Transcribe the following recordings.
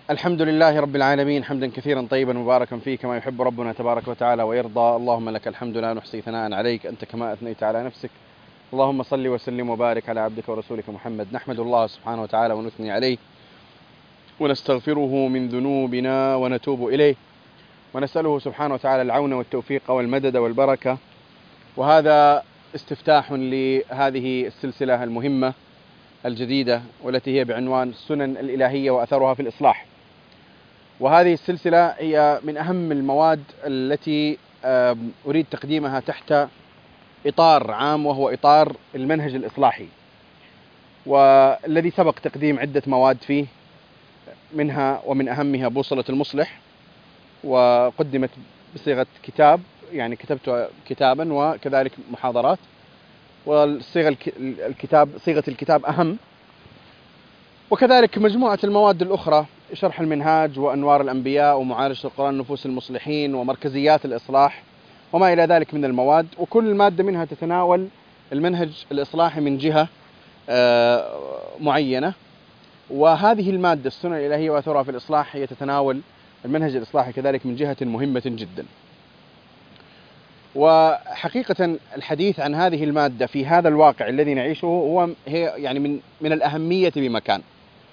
الحمد لله رب العالمين، حمدا كثيرا طيبا مباركا فيه كما يحب ربنا تبارك وتعالى ويرضى. اللهم لك الحمد لا نحصي ثناء عليك، أنت كما أثنيت على نفسك. اللهم صل وسلم وبارك على عبدك ورسولك محمد. نحمد الله سبحانه وتعالى ونثني عليه ونستغفره من ذنوبنا ونتوب إليه، ونسأله سبحانه وتعالى العون والتوفيق والمدد والبركة. وهذا استفتاح لهذه السلسلة المهمة الجديدة والتي هي بعنوان السنن الإلهية وأثرها في الإصلاح. وهذه السلسلة هي من أهم المواد التي أريد تقديمها تحت إطار عام، وهو إطار المنهج الإصلاحي، والذي سبق تقديم عدة مواد فيه، منها ومن أهمها بوصلة المصلح، وقدمت بصيغة كتاب، يعني كتبت كتابا وكذلك محاضرات، والصيغة الكتاب صيغة الكتاب أهم، وكذلك مجموعة المواد الأخرى: شرح المنهاج وأنوار الأنبياء ومعالجة القرآن نفوس المصلحين ومركزيات الإصلاح وما إلى ذلك من المواد. وكل مادة منها تتناول المنهج الإصلاحي من جهة معينة، وهذه المادة السنن الإلهية وأثرها في الإصلاح هي تتناول المنهج الإصلاحي كذلك من جهة مهمة جدا. وحقيقة الحديث عن هذه المادة في هذا الواقع الذي نعيشه هي يعني من الأهمية بمكان،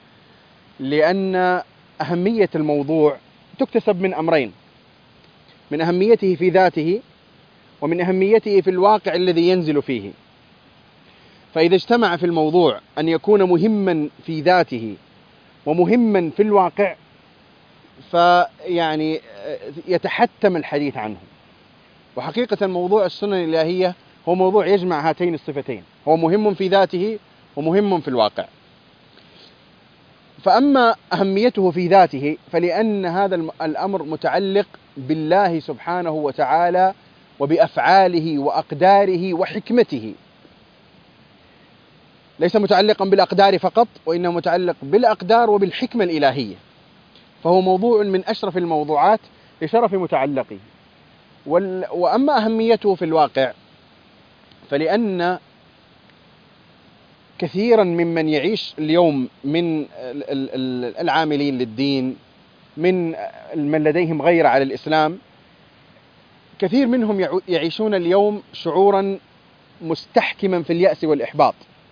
لأن أهمية الموضوع تكتسب من أمرين: من أهميته في ذاته، ومن أهميته في الواقع الذي ينزل فيه. فإذا اجتمع في الموضوع أن يكون مهما في ذاته ومهما في الواقع، فيعني يتحتم الحديث عنه. وحقيقة موضوع السنن الإلهية هو موضوع يجمع هاتين الصفتين، هو مهم في ذاته ومهم في الواقع. فأما أهميته في ذاته فلأن هذا الأمر متعلق بالله سبحانه وتعالى وبأفعاله وأقداره وحكمته، ليس متعلقا بالأقدار فقط، وإنه متعلق بالأقدار وبالحكمة الإلهية. فهو موضوع من أشرف الموضوعات لشرف متعلقه. وأما أهميته في الواقع فلأن كثيرا ممن يعيش اليوم من العاملين للدين، من لديهم غيرة على الإسلام، كثير منهم يعيشون اليوم شعورا مستحكما في اليأس والإحباط،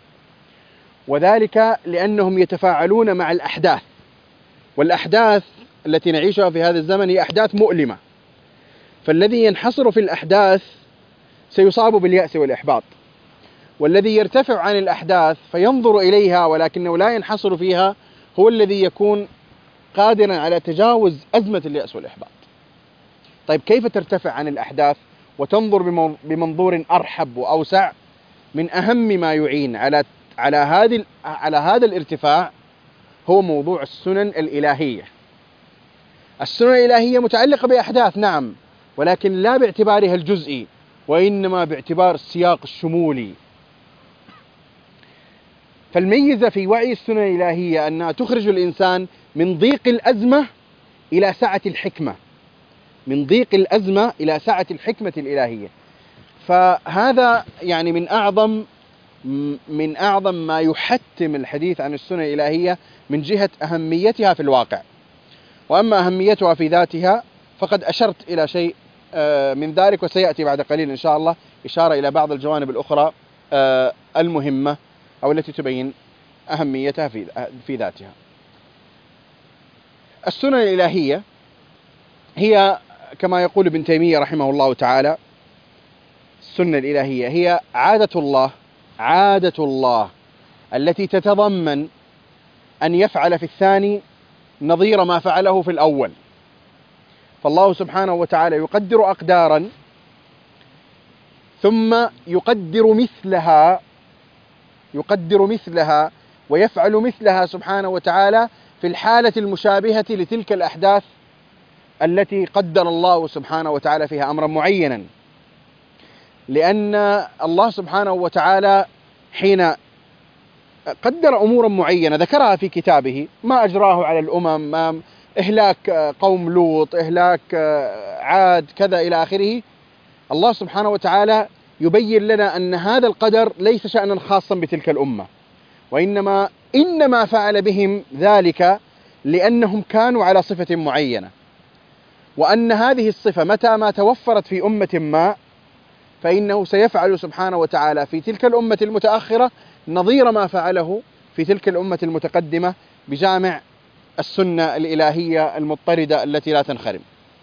وذلك لأنهم يتفاعلون مع الأحداث، والأحداث التي نعيشها في هذا الزمن هي أحداث مؤلمة. فالذي ينحصر في الأحداث سيصاب باليأس والإحباط، والذي يرتفع عن الأحداث فينظر إليها ولكنه لا ينحصر فيها هو الذي يكون قادرا على تجاوز أزمة اليأس والإحباط. طيب، كيف ترتفع عن الأحداث وتنظر بمنظور أرحب وأوسع؟ من أهم ما يعين على هذا الارتفاع هو موضوع السنن الإلهية. السنن الإلهية متعلقة بأحداث، نعم، ولكن لا باعتبارها الجزئي، وإنما باعتبار السياق الشمولي. فالميزة في وعي السنن الإلهية أنها تخرج الإنسان من ضيق الأزمة إلى سعة الحكمة، من ضيق الأزمة إلى سعة الحكمة الإلهية. فهذا يعني من أعظم ما يحتم الحديث عن السنن الإلهية من جهة أهميتها في الواقع. وأما أهميتها في ذاتها فقد أشرت إلى شيء من ذلك، وسيأتي بعد قليل إن شاء الله إشارة إلى بعض الجوانب الأخرى المهمة أو التي تبين أهميتها في ذاتها. السنن الإلهية هي كما يقول ابن تيمية رحمه الله تعالى: السنة الإلهية هي عادة الله التي تتضمن أن يفعل في الثاني نظير ما فعله في الأول. فالله سبحانه وتعالى يقدر أقدارا ثم يقدر مثلها ويفعل مثلها سبحانه وتعالى في الحالة المشابهة لتلك الأحداث التي قدر الله سبحانه وتعالى فيها أمرا معينا. لأن الله سبحانه وتعالى حين قدر أمورا معينة ذكرها في كتابه، ما أجراه على الأمم، إهلاك قوم لوط، إهلاك عاد، كذا إلى آخره، الله سبحانه وتعالى يبين لنا أن هذا القدر ليس شأنا خاصا بتلك الأمة، وإنما فعل بهم ذلك لأنهم كانوا على صفة معينة، وأن هذه الصفة متى ما توفرت في أمة ما فإنه سيفعل سبحانه وتعالى في تلك الأمة المتأخرة نظير ما فعله في تلك الأمة المتقدمة بجامع السنة الإلهية المضطردة التي لا تنخرم.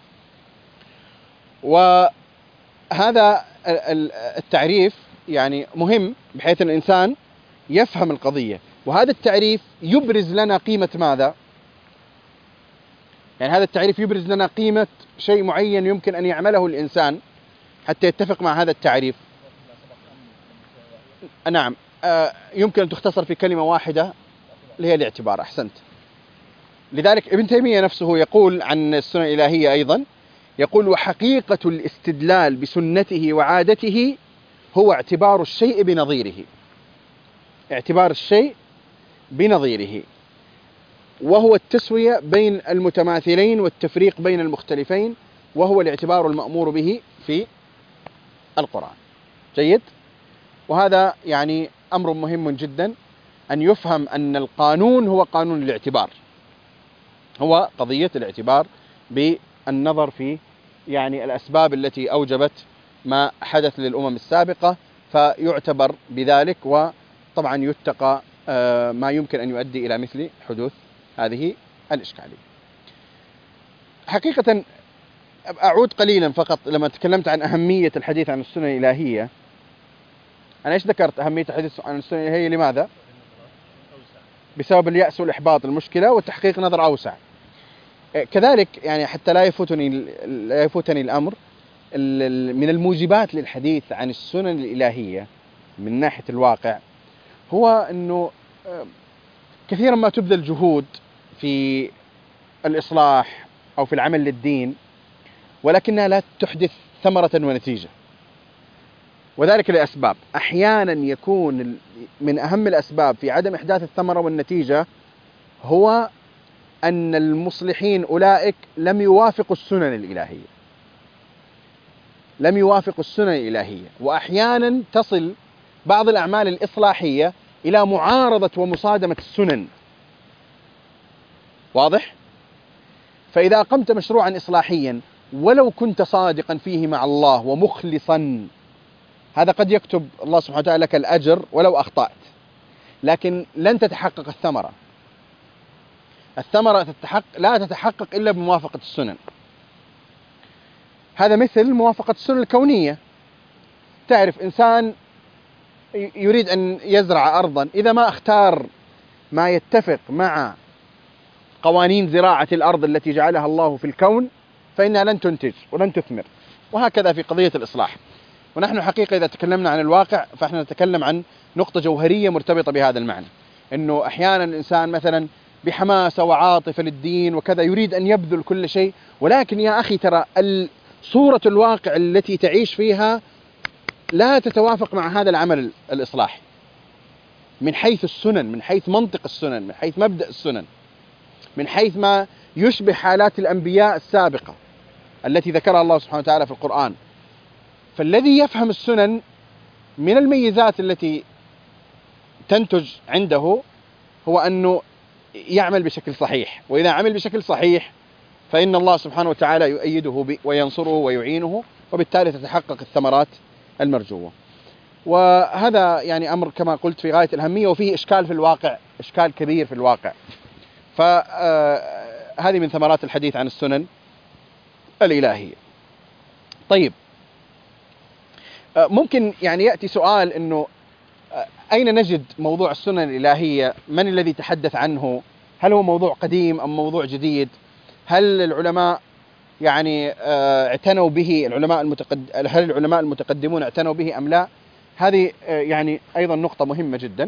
وهذا التعريف يعني مهم بحيث أن الإنسان يفهم القضية، وهذا التعريف يبرز لنا قيمة ماذا؟ يعني هذا التعريف يبرز لنا قيمة شيء معين يمكن أن يعمله الإنسان حتى يتفق مع هذا التعريف. نعم، يمكن أن تختصر في كلمة واحدة اللي هي الاعتبار. أحسنت. لذلك ابن تيمية نفسه يقول عن السنة الإلهية أيضا، يقول: وحقيقة الاستدلال بسنته وعادته هو اعتبار الشيء بنظيره. اعتبار الشيء بنظيره، وهو التسوية بين المتماثلين والتفريق بين المختلفين، وهو الاعتبار المأمور به في القرآن. جيد. وهذا يعني أمر مهم جدا أن يفهم أن القانون هو قانون الاعتبار، هو قضية الاعتبار بالنظر في يعني الأسباب التي أوجبت ما حدث للأمم السابقة، فيعتبر بذلك، وطبعا يتقى ما يمكن أن يؤدي إلى مثل حدوث هذه الإشكالية. حقيقة أعود قليلا فقط لما تكلمت عن أهمية الحديث عن السنة الإلهية. أنا إيش ذكرت أهمية الحديث عن السنة الإلهية؟ لماذا؟ بسبب اليأس والإحباط، المشكلة، وتحقيق نظر أوسع. كذلك يعني حتى لا يفوتني الأمر، من الموجبات للحديث عن السنن الإلهية من ناحية الواقع هو أنه كثيرا ما تبذل جهود في الإصلاح أو في العمل للدين، ولكنها لا تحدث ثمرة ونتيجة، وذلك لأسباب. أحيانا يكون من أهم الأسباب في عدم إحداث الثمرة والنتيجة هو أن المصلحين أولئك لم يوافقوا السنن الإلهية، لم يوافقوا السنن الإلهية. وأحيانا تصل بعض الأعمال الإصلاحية إلى معارضة ومصادمة السنن. واضح؟ فإذا قمت مشروعا إصلاحيا ولو كنت صادقا فيه مع الله ومخلصا، هذا قد يكتب الله سبحانه وتعالى لك الأجر ولو أخطأت، لكن لن تتحقق الثمرة. الثمرة لا تتحقق إلا بموافقة السنن. هذا مثل موافقة السنن الكونية. تعرف إنسان يريد أن يزرع أرضا، إذا ما اختار ما يتفق مع قوانين زراعة الأرض التي جعلها الله في الكون فإنها لن تنتج ولن تثمر. وهكذا في قضية الإصلاح. ونحن حقيقة إذا تكلمنا عن الواقع فإحنا نتكلم عن نقطة جوهرية مرتبطة بهذا المعنى، أنه أحيانا الإنسان مثلا بحماسة وعاطفة للدين وكذا يريد أن يبذل كل شيء، ولكن يا أخي ترى صورة الواقع التي تعيش فيها لا تتوافق مع هذا العمل الإصلاحي من حيث السنن، من حيث منطق السنن، من حيث مبدأ السنن، من حيث ما يشبه حالات الأنبياء السابقة التي ذكرها الله سبحانه وتعالى في القرآن. فالذي يفهم السنن من الميزات التي تنتج عنده هو أنه يعمل بشكل صحيح، وإذا عمل بشكل صحيح فإن الله سبحانه وتعالى يؤيده وينصره ويعينه، وبالتالي تتحقق الثمرات المرجوة. وهذا يعني أمر كما قلت في غاية الأهمية، وفيه إشكال في الواقع، إشكال كبير في الواقع. فهذه من ثمرات الحديث عن السنن الإلهية. طيب، ممكن يعني يأتي سؤال أنه أين نجد موضوع السنن الإلهية؟ من الذي تحدث عنه؟ هل هو موضوع قديم أم موضوع جديد؟ هل العلماء يعني اعتنوا به، هل العلماء المتقدمون اعتنوا به أم لا؟ هذه يعني أيضا نقطة مهمة جدا.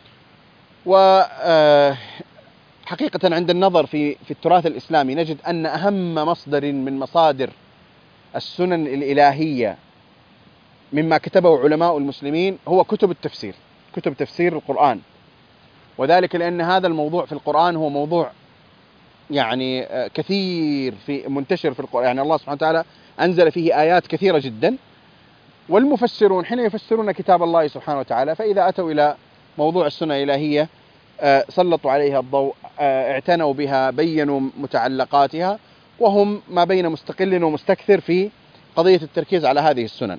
وحقيقة عند النظر في التراث الإسلامي نجد أن أهم مصدر من مصادر السنن الإلهية مما كتبه علماء المسلمين هو كتب التفسير، كتب تفسير القرآن. وذلك لأن هذا الموضوع في القرآن هو موضوع يعني كثير منتشر في القرآن، يعني الله سبحانه وتعالى أنزل فيه آيات كثيرة جدا، والمفسرون حين يفسرون كتاب الله سبحانه وتعالى فإذا أتوا إلى موضوع السنة الإلهية سلطوا عليها الضوء، اعتنوا بها، بينوا متعلقاتها، وهم ما بين مستقل ومستكثر في قضية التركيز على هذه السنن.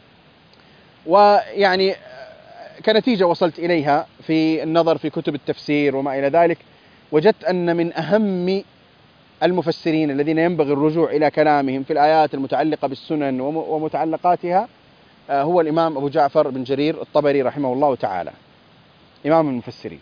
ويعني كنتيجة وصلت إليها في النظر في كتب التفسير وما إلى ذلك، وجدت أن من أهم المفسرين الذين ينبغي الرجوع إلى كلامهم في الآيات المتعلقة بالسنن ومتعلقاتها هو الإمام أبو جعفر بن جرير الطبري رحمه الله تعالى، إمام المفسرين.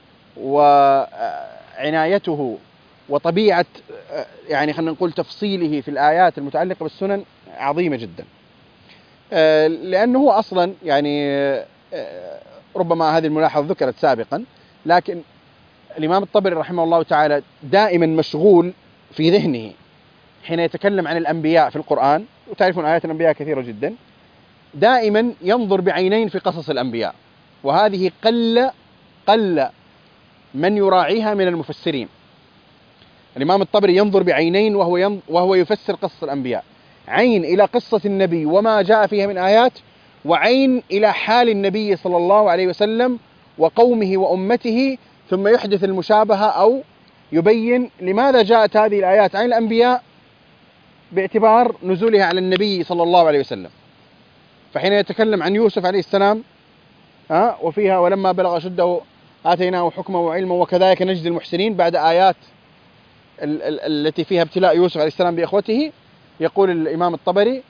وعنايته وطبيعة يعني خلينا نقول تفصيله في الآيات المتعلقة بالسنن عظيمة جدا، لأنه هو أصلا يعني ربما هذه الملاحظة ذكرت سابقا، لكن الإمام الطبري رحمه الله تعالى دائما مشغول في ذهنه حين يتكلم عن الأنبياء في القرآن، وتعرفون آيات الأنبياء كثيرة جدا، دائما ينظر بعينين في قصص الأنبياء، وهذه قل من يراعيها من المفسرين. الإمام الطبري ينظر بعينين وهو يفسر قصص الأنبياء، عين إلى قصة النبي وما جاء فيها من آيات، وعين إلى حال النبي صلى الله عليه وسلم وقومه وأمته، ثم يحدث المشابهة أو يبين لماذا جاءت هذه الآيات عن الأنبياء باعتبار نزولها على النبي صلى الله عليه وسلم. فحين يتكلم عن يوسف عليه السلام وفيها ولما بلغ أشده آتيناه حكما وعلما وكذلك نجزي المحسنين، بعد آيات التي فيها ابتلاء يوسف عليه السلام بإخوته، يقول الإمام الطبري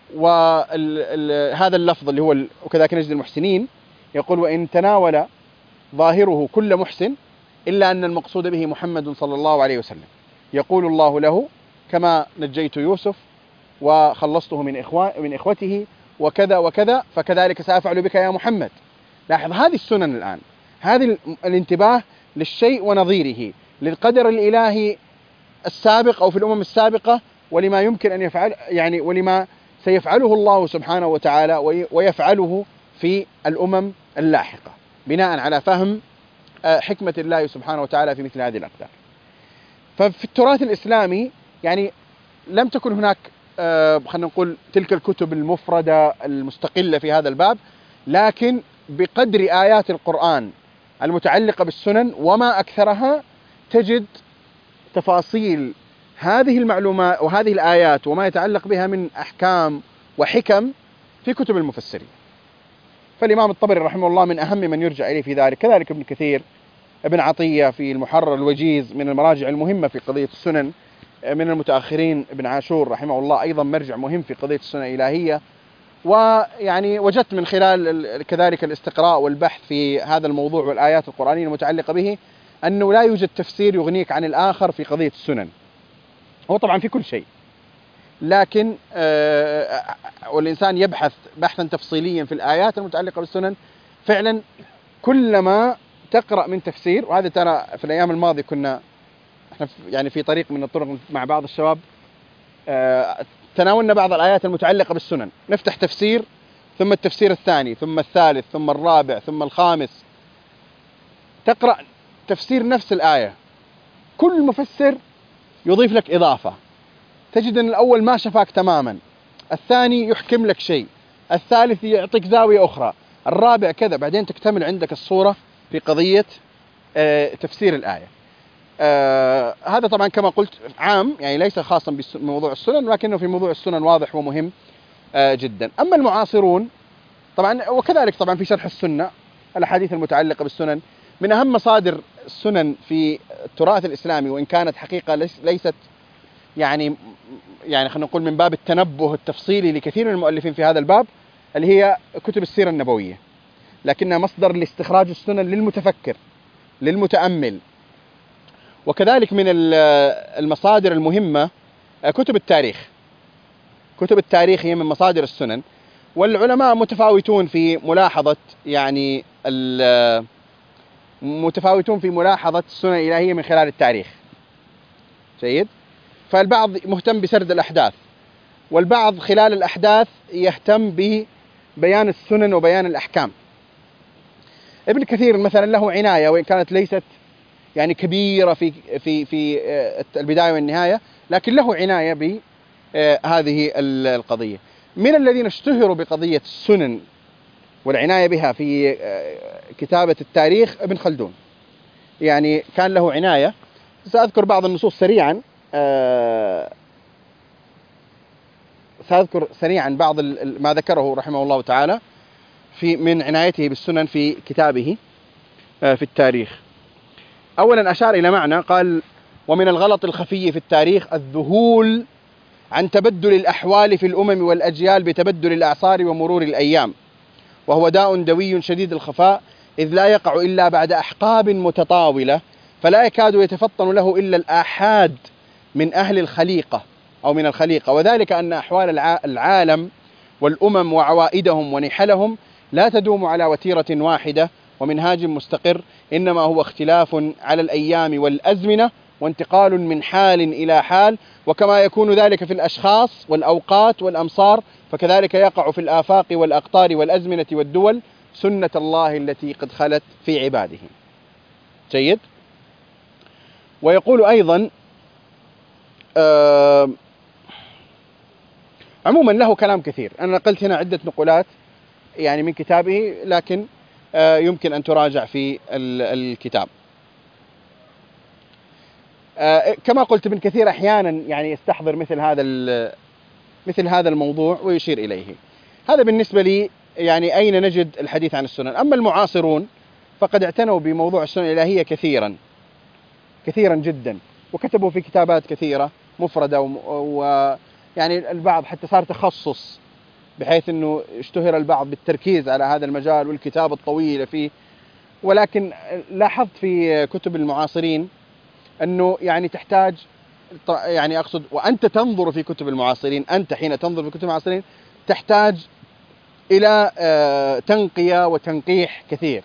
وهذا اللفظ اللي هو وكذلك نجزي المحسنين، يقول وإن تناول ظاهره كل محسن إلا أن المقصود به محمد صلى الله عليه وسلم، يقول الله له كما نجيت يوسف وخلصته من إخوته وكذا وكذا، فكذلك سأفعل بك يا محمد. لاحظ هذه السنن الآن، هذه الانتباه للشيء ونظيره، للقدر الإلهي السابق أو في الأمم السابقة، ولما يمكن أن يفعل يعني ولما سيفعله الله سبحانه وتعالى ويفعله في الأمم اللاحقة، بناء على فهم حكمة الله سبحانه وتعالى في مثل هذه الأقدار. ففي التراث الإسلامي يعني لم تكن هناك خلينا نقول تلك الكتب المفردة المستقلة في هذا الباب، لكن بقدر آيات القرآن المتعلقة بالسنن وما أكثرها تجد تفاصيل هذه المعلومات وهذه الآيات وما يتعلق بها من أحكام وحكم في كتب المفسرين. فالإمام الطبري رحمه الله من أهم من يرجع إليه في ذلك، كذلك ابن كثير، ابن عطية في المحرر الوجيز من المراجع المهمة في قضية السنن، من المتأخرين ابن عاشور رحمه الله أيضا مرجع مهم في قضية السنة الإلهية. ويعني وجدت من خلال كذلك الاستقراء والبحث في هذا الموضوع والآيات القرآنية المتعلقة به أنه لا يوجد تفسير يغنيك عن الآخر في قضية السنن. هو طبعا في كل شيء، لكن والإنسان يبحث بحثا تفصيليا في الآيات المتعلقة بالسنن، فعلا كلما تقرأ من تفسير. وهذا ترى في الأيام الماضية كنا احنا يعني في طريق من الطرق مع بعض الشباب تناولنا بعض الآيات المتعلقة بالسنن، نفتح تفسير ثم التفسير الثاني ثم الثالث ثم الرابع ثم الخامس، تقرأ تفسير نفس الآية، كل مفسر يضيف لك إضافة، تجد أن الأول ما شفاك تماما، الثاني يحكم لك شيء، الثالث يعطيك زاوية أخرى، الرابع كذا، بعدين تكتمل عندك الصورة في قضية تفسير الآية. هذا طبعا كما قلت عام، يعني ليس خاصا بموضوع السنن، لكنه في موضوع السنن واضح ومهم جدا. أما المعاصرون طبعا وكذلك طبعا في شرح السنة الأحاديث المتعلقة بالسنن، من أهم مصادر السنن في التراث الإسلامي، وإن كانت حقيقة ليست يعني خلينا نقول من باب التنبه التفصيلي لكثير من المؤلفين في هذا الباب، اللي هي كتب السيرة النبوية، لكنها مصدر لاستخراج السنن للمتفكر للمتأمل. وكذلك من المصادر المهمة كتب التاريخ. كتب التاريخ هي من مصادر السنن، والعلماء متفاوتون في ملاحظة السنن الإلهية من خلال التاريخ. جيد. فالبعض مهتم بسرد الأحداث، والبعض خلال الأحداث يهتم ببيان السنن وبيان الأحكام. ابن كثير مثلا له عناية، وإن كانت ليست يعني كبيرة في البداية والنهاية، لكن له عناية بهذه القضية. من الذين اشتهروا بقضية السنن والعناية بها في كتابة التاريخ ابن خلدون. يعني كان له عناية. سأذكر بعض النصوص سريعا، سأذكر سريعا بعض ما ذكره رحمه الله تعالى من عنايته بالسنن في كتابه في التاريخ. أولا أشار إلى معنى، قال: ومن الغلط الخفي في التاريخ الذهول عن تبدل الأحوال في الأمم والأجيال بتبدل الأعصار ومرور الأيام، وهو داء دوي شديد الخفاء، إذ لا يقع إلا بعد أحقاب متطاولة، فلا يكاد يتفطن له إلا الآحاد من أهل الخليقة أو من الخليقة، وذلك أن أحوال العالم والأمم وعوائدهم ونحلهم لا تدوم على وتيرة واحدة ومنهاج مستقر، إنما هو اختلاف على الأيام والأزمنة وانتقال من حال إلى حال، وكما يكون ذلك في الأشخاص والأوقات والأمصار، فكذلك يقع في الآفاق والأقطار والأزمنة والدول، سنة الله التي قد خلت في عباده. جيد. ويقول أيضا عموما له كلام كثير، أنا نقلت هنا عدة نقولات يعني من كتابه، لكن يمكن أن تراجع في الكتاب. كما قلت ابن كثير أحيانا يعني يستحضر مثل هذا الموضوع ويشير إليه. هذا بالنسبة لي يعني أين نجد الحديث عن السنن. أما المعاصرون فقد اعتنوا بموضوع السنن الإلهية كثيرا جدا، وكتبوا في كتابات كثيرة مفردة، ويعني البعض حتى صار تخصص، بحيث أنه اشتهر البعض بالتركيز على هذا المجال والكتابة الطويلة فيه. ولكن لاحظت في كتب المعاصرين أنه يعني تحتاج، يعني أقصد وأنت تنظر في كتب المعاصرين، أنت حين تنظر في كتب المعاصرين تحتاج إلى تنقية وتنقيح كثير.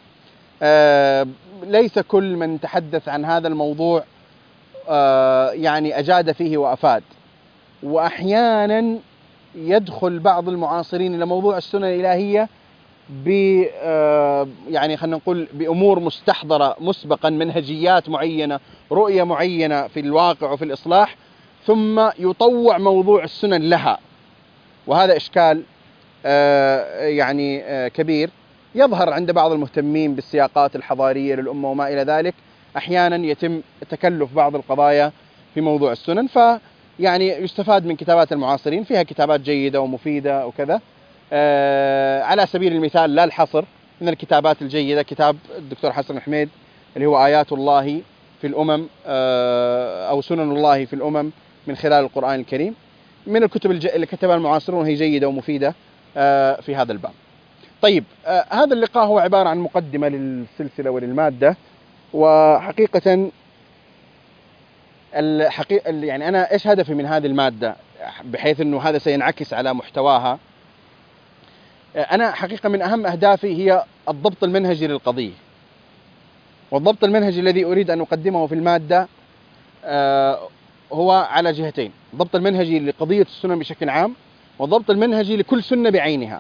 ليس كل من تحدث عن هذا الموضوع يعني أجاد فيه وأفاد، وأحيانا يدخل بعض المعاصرين إلى موضوع السنن الإلهية يعني خلينا نقول بأمور مستحضرة مسبقا، منهجيات معينة، رؤية معينة في الواقع وفي الإصلاح، ثم يطوع موضوع السنن لها، وهذا إشكال يعني كبير يظهر عند بعض المهتمين بالسياقات الحضارية للأمة وما إلى ذلك. أحيانا يتم تكلف بعض القضايا في موضوع السنن، فيعني يستفاد من كتابات المعاصرين، فيها كتابات جيدة ومفيدة وكذا. على سبيل المثال لا الحصر، من الكتابات الجيدة كتاب الدكتور حسن حميد اللي هو آيات الله في الأمم أو سنن الله في الأمم من خلال القرآن الكريم، من الكتب اللي كتبها المعاصرون هي جيدة ومفيدة في هذا الباب. طيب، هذا اللقاء هو عبارة عن مقدمة للسلسلة وللمادة، وحقيقة يعني أنا إيش هدفي من هذه المادة، بحيث أنه هذا سينعكس على محتواها. أنا حقيقة من أهم أهدافي هي الضبط المنهجي للقضية، والضبط المنهجي الذي أريد أن أقدمه في المادة هو على جهتين: الضبط المنهجي لقضية السنن بشكل عام، والضبط المنهجي لكل سنة بعينها،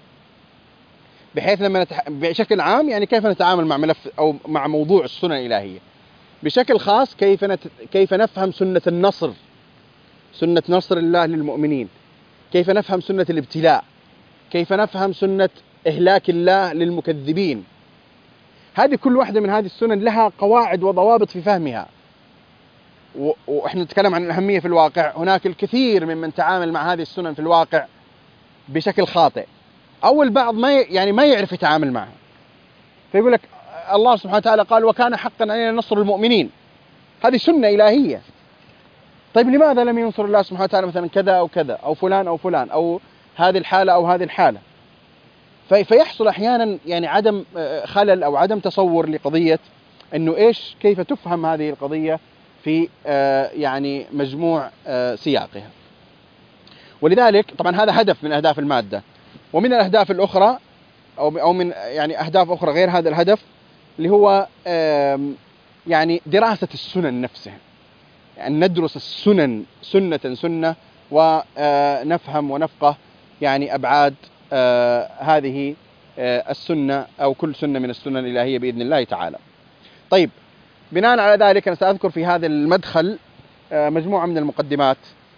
بحيث لما بشكل عام يعني كيف نتعامل مع ملف أو مع موضوع السنن الإلهية، بشكل خاص كيف نفهم سنة النصر، سنة نصر الله للمؤمنين، كيف نفهم سنة الابتلاء، كيف نفهم سنة إهلاك الله للمكذبين. هذه كل واحدة من هذه السنن لها قواعد وضوابط في فهمها، وإحنا نتكلم عن الأهمية في الواقع. هناك الكثير ممن تعامل مع هذه السنن في الواقع بشكل خاطئ، أو البعض ما يعرف يتعامل معها، فيقول لك الله سبحانه وتعالى قال: وكان حقا علينا نصر المؤمنين. هذه سنة إلهية. طيب لماذا لم ينصر الله سبحانه وتعالى مثلا كذا أو كذا أو فلان أو فلان أو هذه الحالة أو هذه الحالة؟ فيحصل أحيانا يعني عدم خلل أو عدم تصور لقضية أنه كيف تفهم هذه القضية في يعني مجموع سياقها. ولذلك طبعا هذا هدف من أهداف المادة. ومن الأهداف الأخرى أو من يعني أهداف أخرى غير هذا الهدف، اللي هو يعني دراسة السنن نفسها، يعني ندرس السنن سنة ونفهم ونفقه يعني أبعاد هذه السنة أو كل سنة من السنن الإلهية بإذن الله تعالى. طيب، بناء على ذلك أنا سأذكر في هذا المدخل مجموعة من المقدمات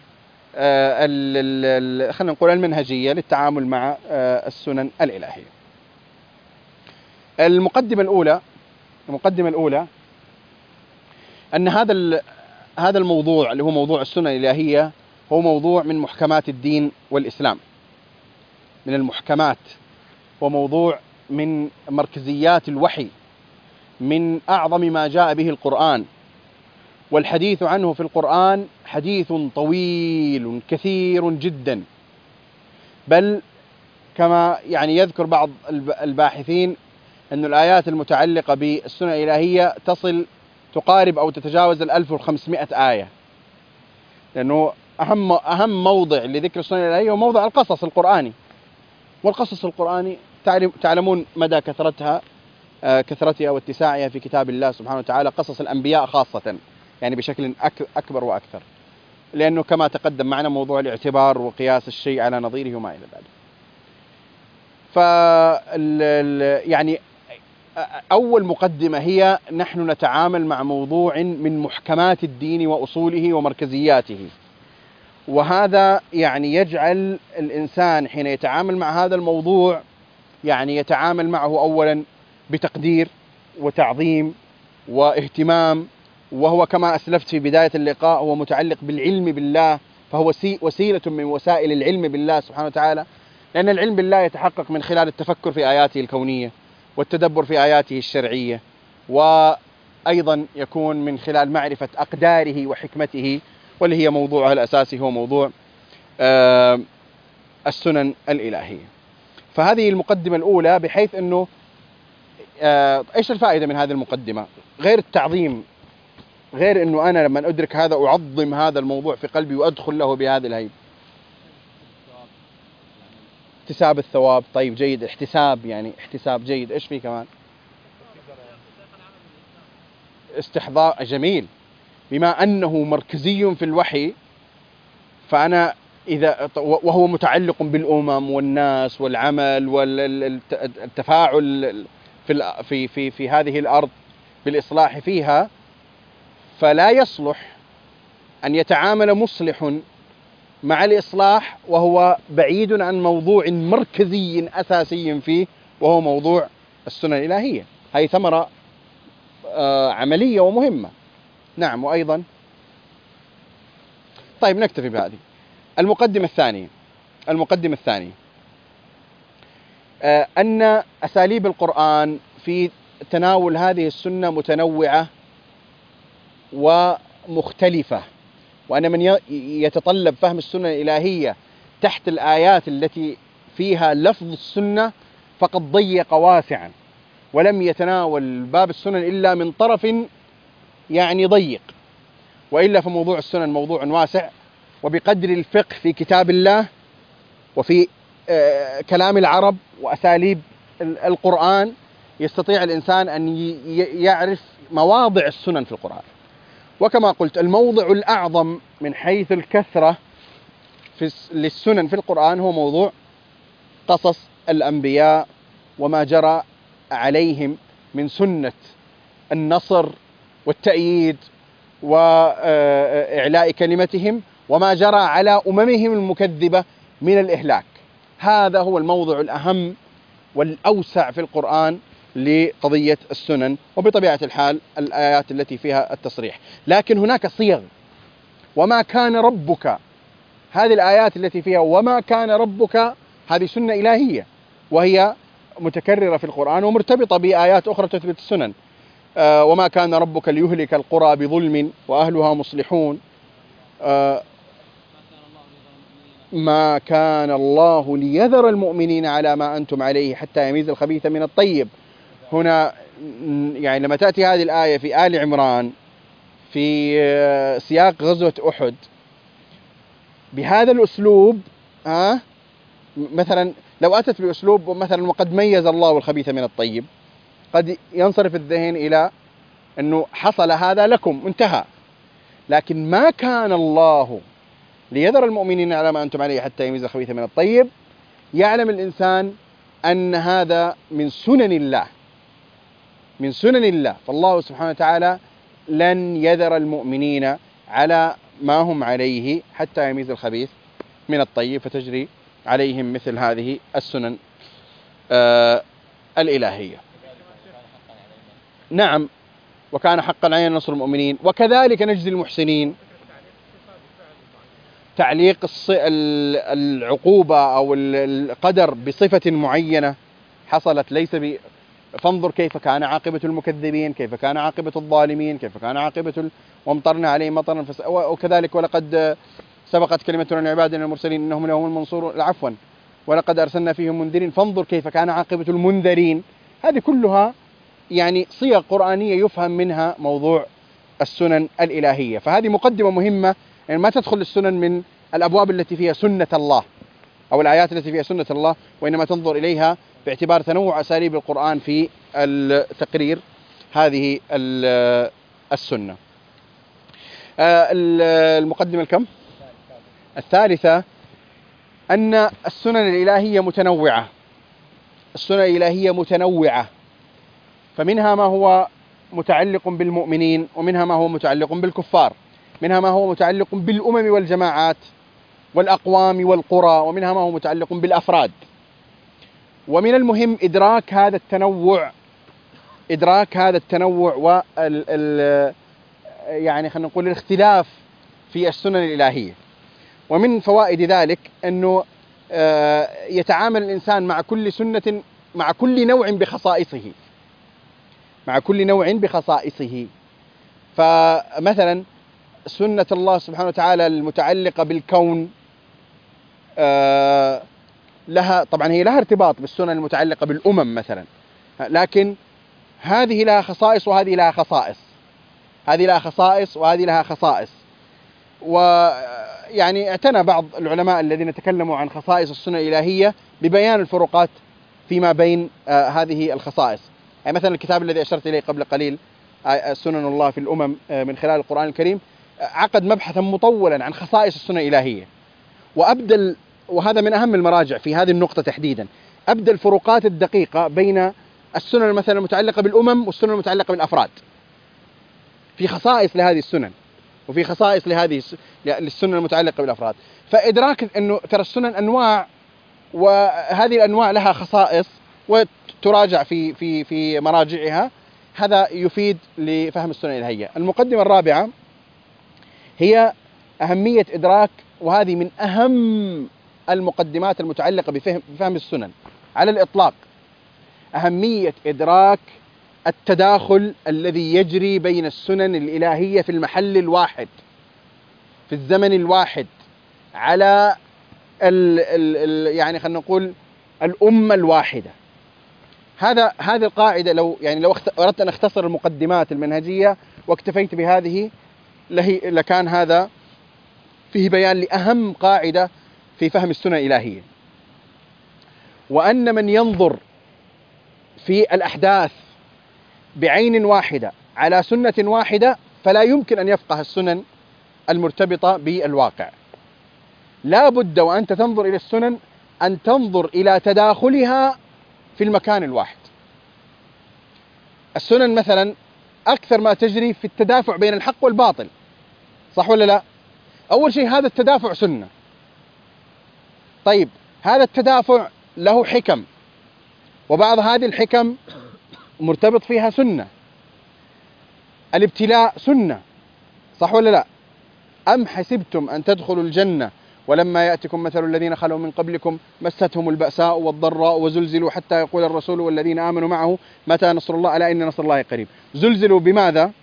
خلينا نقول المنهجية للتعامل مع السنن الإلهية. المقدمة الأولى أن هذا الموضوع اللي هو موضوع السنن الإلهية هو موضوع من محكمات الدين والإسلام، من المحكمات، وموضوع من مركزيات الوحي، من أعظم ما جاء به القرآن، والحديث عنه في القرآن حديث طويل كثير جدا، بل كما يعني يذكر بعض الباحثين أن الآيات المتعلقة بالسنن الإلهية تقارب أو تتجاوز 1500 آية، لأنه أهم موضع لذكر السنن الإلهية هو موضع القصص القرآني، والقصص القرآني تعلمون مدى كثرتها واتساعها في كتاب الله سبحانه وتعالى، قصص الأنبياء خاصة يعني بشكل أكبر وأكثر، لأنه كما تقدم معنا موضوع الاعتبار وقياس الشيء على نظيره وما إلى ذلك. يعني أول مقدمة هي نحن نتعامل مع موضوع من محكمات الدين وأصوله ومركزياته، وهذا يعني يجعل الإنسان حين يتعامل مع هذا الموضوع يعني يتعامل معه أولا بتقدير وتعظيم واهتمام، وهو كما أسلفت في بداية اللقاء هو متعلق بالعلم بالله، فهو وسيلة من وسائل العلم بالله سبحانه وتعالى، لأن العلم بالله يتحقق من خلال التفكر في آياته الكونية والتدبر في آياته الشرعية، وأيضا يكون من خلال معرفة أقداره وحكمته، واللي هي موضوعها الأساسي هو موضوع السنن الإلهية. فهذه المقدمة الأولى، بحيث أنه إيش الفائدة من هذه المقدمة؟ غير التعظيم، غير أنه أنا لما أدرك هذا أعظم هذا الموضوع في قلبي وأدخل له بهذه الهيبة. احتساب الثواب، طيب جيد، احتساب جيد. إيش فيه كمان؟ استحضار، جميل. بما أنه مركزي في الوحي، فأنا وهو متعلق بالأمم والناس والعمل والتفاعل في هذه الأرض بالإصلاح فيها، فلا يصلح أن يتعامل مصلح مع الإصلاح وهو بعيد عن موضوع مركزي أساسي فيه، وهو موضوع السنن الإلهية. هذه ثمرة عملية ومهمة. نعم. وأيضا طيب نكتفي بهذه. المقدمة الثانية أن أساليب القرآن في تناول هذه السنة متنوعة ومختلفة، وأن من يتطلب فهم السنة الإلهية تحت الآيات التي فيها لفظ السنة فقد ضيق واسعا، ولم يتناول باب السنن إلا من طرف يعني ضيق، وإلا فموضوع السنن موضوع واسع، وبقدر الفقه في كتاب الله وفي كلام العرب وأساليب القرآن يستطيع الإنسان أن يعرف مواضع السنن في القرآن. وكما قلت الموضع الأعظم من حيث الكثرة للسنن في القرآن هو موضوع قصص الأنبياء وما جرى عليهم من سنة النصر والتأييد وإعلاء كلمتهم، وما جرى على أممهم المكذبة من الإهلاك. هذا هو الموضع الأهم والأوسع في القرآن لقضية السنن، وبطبيعة الحال الآيات التي فيها التصريح. لكن هناك صيغ، وما كان ربك، هذه الآيات التي فيها وما كان ربك هذه سنة إلهية، وهي متكررة في القرآن ومرتبطة بآيات أخرى تثبت السنن. وما كان ربك ليهلك القرى بظلم وأهلها مصلحون. ما كان الله ليذر المؤمنين على ما أنتم عليه حتى يميز الخبيث من الطيب. هنا يعني لما تأتي هذه الآية في آل عمران في سياق غزوة أحد بهذا الأسلوب، مثلا لو أتت بأسلوب مثلا وقد ميز الله الخبيث من الطيب، قد ينصرف الذهن إلى أنه حصل هذا لكم، انتهى. لكن ما كان الله ليذر المؤمنين على ما أنتم عليه حتى يميز الخبيث من الطيب، يعلم الإنسان أن هذا من سنن الله، من سنن الله. فالله سبحانه وتعالى لن يذر المؤمنين على ما هم عليه حتى يميز الخبيث من الطيب، فتجري عليهم مثل هذه السنن الإلهية. نعم، وكان حقا علينا نصر المؤمنين وكذلك نجزي المحسنين. تعليق العقوبة أو القدر بصفة معينة حصلت ليس فانظر كيف كان عاقبة المكذبين، كيف كان عاقبة الظالمين، كيف كان عاقبة وامطرنا عليهم مطرا وكذلك ولقد سبقت كلمتنا لعبادنا المرسلين إنهم لهم المنصورون، عفوا ولقد أرسلنا فيهم منذرين، فانظر كيف كان عاقبة المنذرين. هذه كلها يعني صيغ قرآنية يفهم منها موضوع السنن الإلهية. فهذه مقدمة مهمة، يعني ما تدخل السنن من الأبواب التي فيها سنة الله أو الآيات التي فيها سنة الله، وإنما تنظر إليها باعتبار تنوع أساليب القرآن في التقرير هذه السنة. المقدمة الكم؟ الثالثة أن السنن الإلهية متنوعة. السنن الإلهية متنوعة، فمنها ما هو متعلق بالمؤمنين، ومنها ما هو متعلق بالكفار، منها ما هو متعلق بالأمم والجماعات والأقوام والقرى، ومنها ما هو متعلق بالأفراد. ومن المهم إدراك هذا التنوع يعني خلينا نقول الاختلاف في السنن الإلهية. ومن فوائد ذلك أنه يتعامل الإنسان مع كل سنة، مع كل نوع بخصائصه. فمثلا سنة الله سبحانه وتعالى المتعلقة بالكون لها طبعا هي لها ارتباط بالسنن المتعلقة بالأمم مثلا، لكن هذه لها خصائص وهذه لها خصائص، هذه لها خصائص وهذه لها خصائص. ويعني اعتنى بعض العلماء الذين تكلموا عن خصائص السنة الإلهية ببيان الفروقات فيما بين هذه الخصائص. يعني مثلا الكتاب الذي أشرت إليه قبل قليل سنن الله في الأمم من خلال القرآن الكريم عقد مبحثا مطولا عن خصائص السنة الإلهية، وأبدل، وهذا من أهم المراجع في هذه النقطة تحديدا، أبدل الفروقات الدقيقة بين السنن مثلا المتعلقة بالأمم والسنن المتعلقة بالأفراد. في خصائص لهذه السنن وفي خصائص للسنن المتعلقة بالأفراد. فإدراك أنه ترى السنن أنواع، وهذه الأنواع لها خصائص وتراجع في مراجعها، هذا يفيد لفهم السنن الإلهية. المقدمة الرابعة هي أهمية إدراك، وهذه من أهم المقدمات المتعلقة بفهم السنن على الإطلاق، أهمية إدراك التداخل الذي يجري بين السنن الإلهية في المحل الواحد في الزمن الواحد على يعني خلينا نقول الأمة الواحدة. هذه القاعدة لو أردت أن أختصر المقدمات المنهجية واكتفيت بهذه لكان هذا فيه بيان لأهم قاعدة في فهم السنة الإلهية، وأن من ينظر في الأحداث بعين واحدة على سنة واحدة فلا يمكن أن يفقه السنن المرتبطة بالواقع. لا بد وأنت تنظر إلى السنن أن تنظر إلى تداخلها في المكان الواحد. السنن مثلا أكثر ما تجري في التدافع بين الحق والباطل، صح ولا لا؟ أول شيء هذا التدافع سنة. طيب هذا التدافع له حكم، وبعض هذه الحكم مرتبط فيها سنة. الابتلاء سنة، صح ولا لا؟ أم حسبتم أن تدخلوا الجنة ولما يأتكم مثل الذين خلوا من قبلكم مستهم البأساء والضراء وزلزلوا حتى يقول الرسول والذين آمنوا معه متى نصر الله ألا إن نصر الله قريب. زلزلوا بماذا؟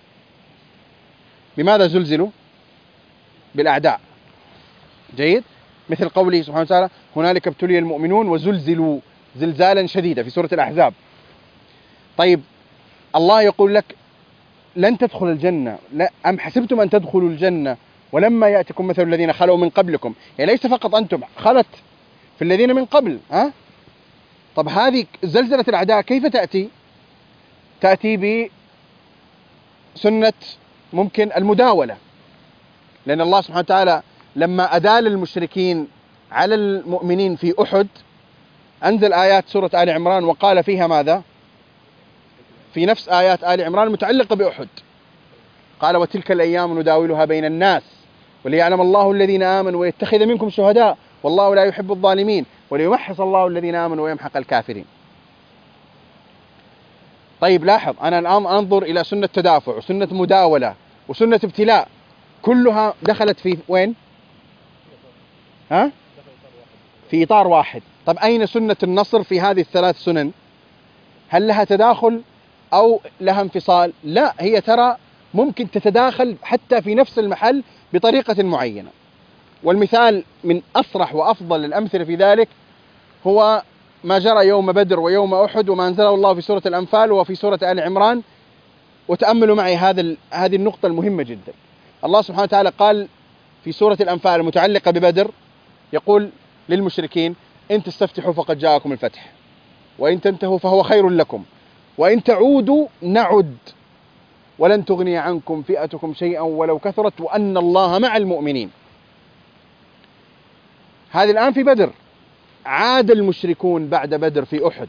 بماذا زلزلوا؟ بالأعداء. جيد. مثل قوله سبحانه وتعالى هنالك ابتلي المؤمنون وزلزلوا زلزالا شديدا في سورة الأحزاب. طيب الله يقول لك لن تدخل الجنة، لا أم حسبتم أن تدخلوا الجنة ولما يأتكم مثل الذين خلوا من قبلكم، يعني ليس فقط أنتم، خلت في الذين من قبل. طب هذه زلزلة الأعداء كيف تأتي؟ تأتي بسنة ممكن المداولة، لأن الله سبحانه وتعالى لما أدال المشركين على المؤمنين في أحد أنزل آيات سورة آل عمران وقال فيها ماذا؟ في نفس آيات آل عمران المتعلقة بأحد قال وتلك الأيام نداولها بين الناس وليعلم الله الذين آمنوا ويتخذ منكم شهداء والله لا يحب الظالمين وليمحص الله الذين آمنوا ويمحق الكافرين. طيب لاحظ، أنا الآن أنظر إلى سنة تدافع وسنة مداولة وسنة ابتلاء، كلها دخلت في وين؟ ها؟ في إطار واحد. طب أين سنة النصر في هذه الثلاث سنن؟ هل لها تداخل أو لها انفصال؟ لا، هي ترى ممكن تتداخل حتى في نفس المحل بطريقة معينة. والمثال من أصرح وأفضل الأمثلة في ذلك هو ما جرى يوم بدر ويوم أحد وما أنزله الله في سورة الأنفال وفي سورة آل عمران. وتأملوا معي هذه النقطة المهمة جدا. الله سبحانه وتعالى قال في سورة الأنفال المتعلقة ببدر، يقول للمشركين: إن تستفتحوا فقد جاءكم الفتح، وإن تنتهوا فهو خير لكم، وإن تعودوا نعد، ولن تغني عنكم فئتكم شيئا ولو كثرت وأن الله مع المؤمنين. هذه الآن في بدر. عاد المشركون بعد بدر في أحد،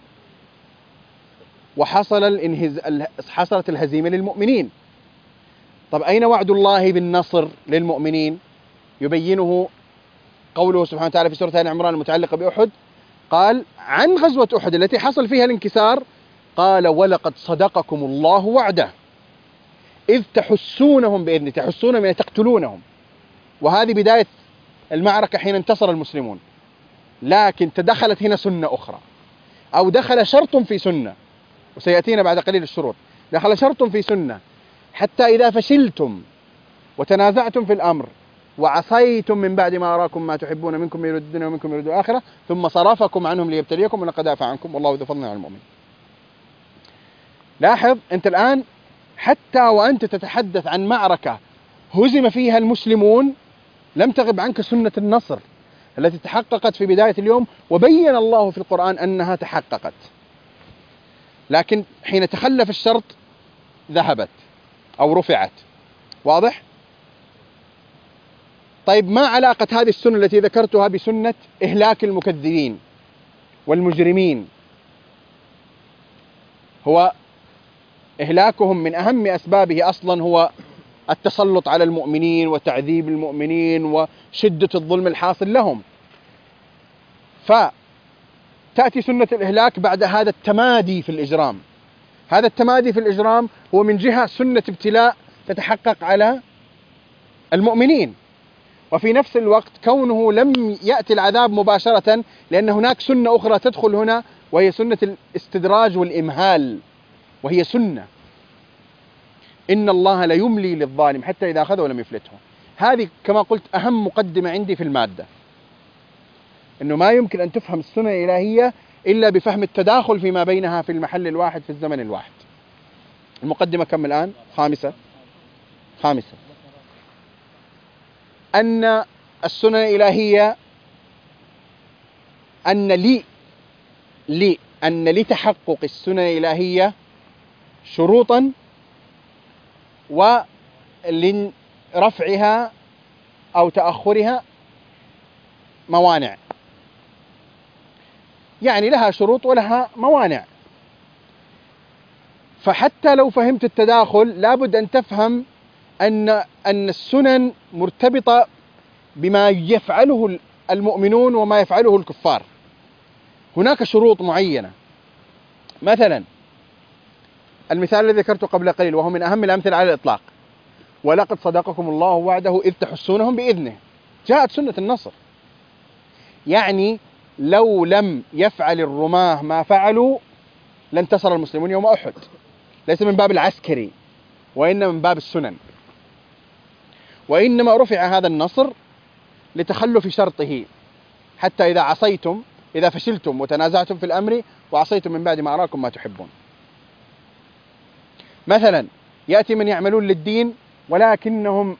حصلت الهزيمة للمؤمنين. طب أين وعد الله بالنصر للمؤمنين؟ يبينه قوله سبحانه وتعالى في سورة آل عمران المتعلقة بأحد، قال عن غزوة أحد التي حصل فيها الانكسار، قال: ولقد صدقكم الله وعده إذ تحسونهم بإذنه. تحسونهم يعني تقتلونهم، وهذه بداية المعركة حين انتصر المسلمون. لكن تدخلت هنا سنة أخرى، أو دخل شرط في سنة، وسيأتينا بعد قليل الشروط. دخل شرط في سنة: حتى إذا فشلتم وتنازعتم في الأمر وعصيتم من بعد ما أراكم ما تحبون منكم يريد الدنيا ومنكم يريد الآخرة ثم صرفكم عنهم ليبتليكم ولقد عفا عنكم والله ذو فضل على المؤمنين. لاحظ أنت الآن حتى وأنت تتحدث عن معركة هزم فيها المسلمون لم تغب عنك سنة النصر التي تحققت في بداية اليوم، وبين الله في القرآن أنها تحققت، لكن حين تخلف الشرط ذهبت أو رفعت. واضح؟ طيب ما علاقة هذه السنة التي ذكرتها بسنة إهلاك المكذبين والمجرمين؟ هو إهلاكهم من أهم أسبابه أصلا هو التسلط على المؤمنين وتعذيب المؤمنين وشدة الظلم الحاصل لهم. فتأتي سنة الإهلاك بعد هذا التمادي في الإجرام. هذا التمادي في الإجرام هو من جهة سنة ابتلاء تتحقق على المؤمنين، وفي نفس الوقت كونه لم يأتي العذاب مباشرة لأن هناك سنة أخرى تدخل هنا، وهي سنة الاستدراج والإمهال، وهي سنة إن الله لا يملي للظالم حتى إذا أخذه ولم يفلته. هذه كما قلت أهم مقدمة عندي في المادة، أنه ما يمكن أن تفهم السنة الإلهية إلا بفهم التداخل فيما بينها في المحل الواحد في الزمن الواحد. المقدمة كم الآن؟ خامسة. أن السنن الإلهية أن لتحقق السنن الإلهية شروطا ولرفعها أو تأخرها موانع. يعني لها شروط ولها موانع. فحتى لو فهمت التداخل لابد أن تفهم أن السنن مرتبطة بما يفعله المؤمنون وما يفعله الكفار. هناك شروط معينة. مثلا المثال الذي ذكرته قبل قليل وهو من أهم الأمثلة على الإطلاق: ولقد صدقكم الله وعده إذ تحسونهم بإذنه. جاءت سنة النصر. يعني لو لم يفعل الرماة ما فعلوا لانتصر المسلمون يوم أحد، ليس من باب العسكري وإنما من باب السنن. وإنما رفع هذا النصر لتخلف شرطه: حتى إذا فشلتم وتنازعتم في الأمر وعصيتم من بعد ما أراكم ما تحبون. مثلا يأتي من يعملون للدين ولكنهم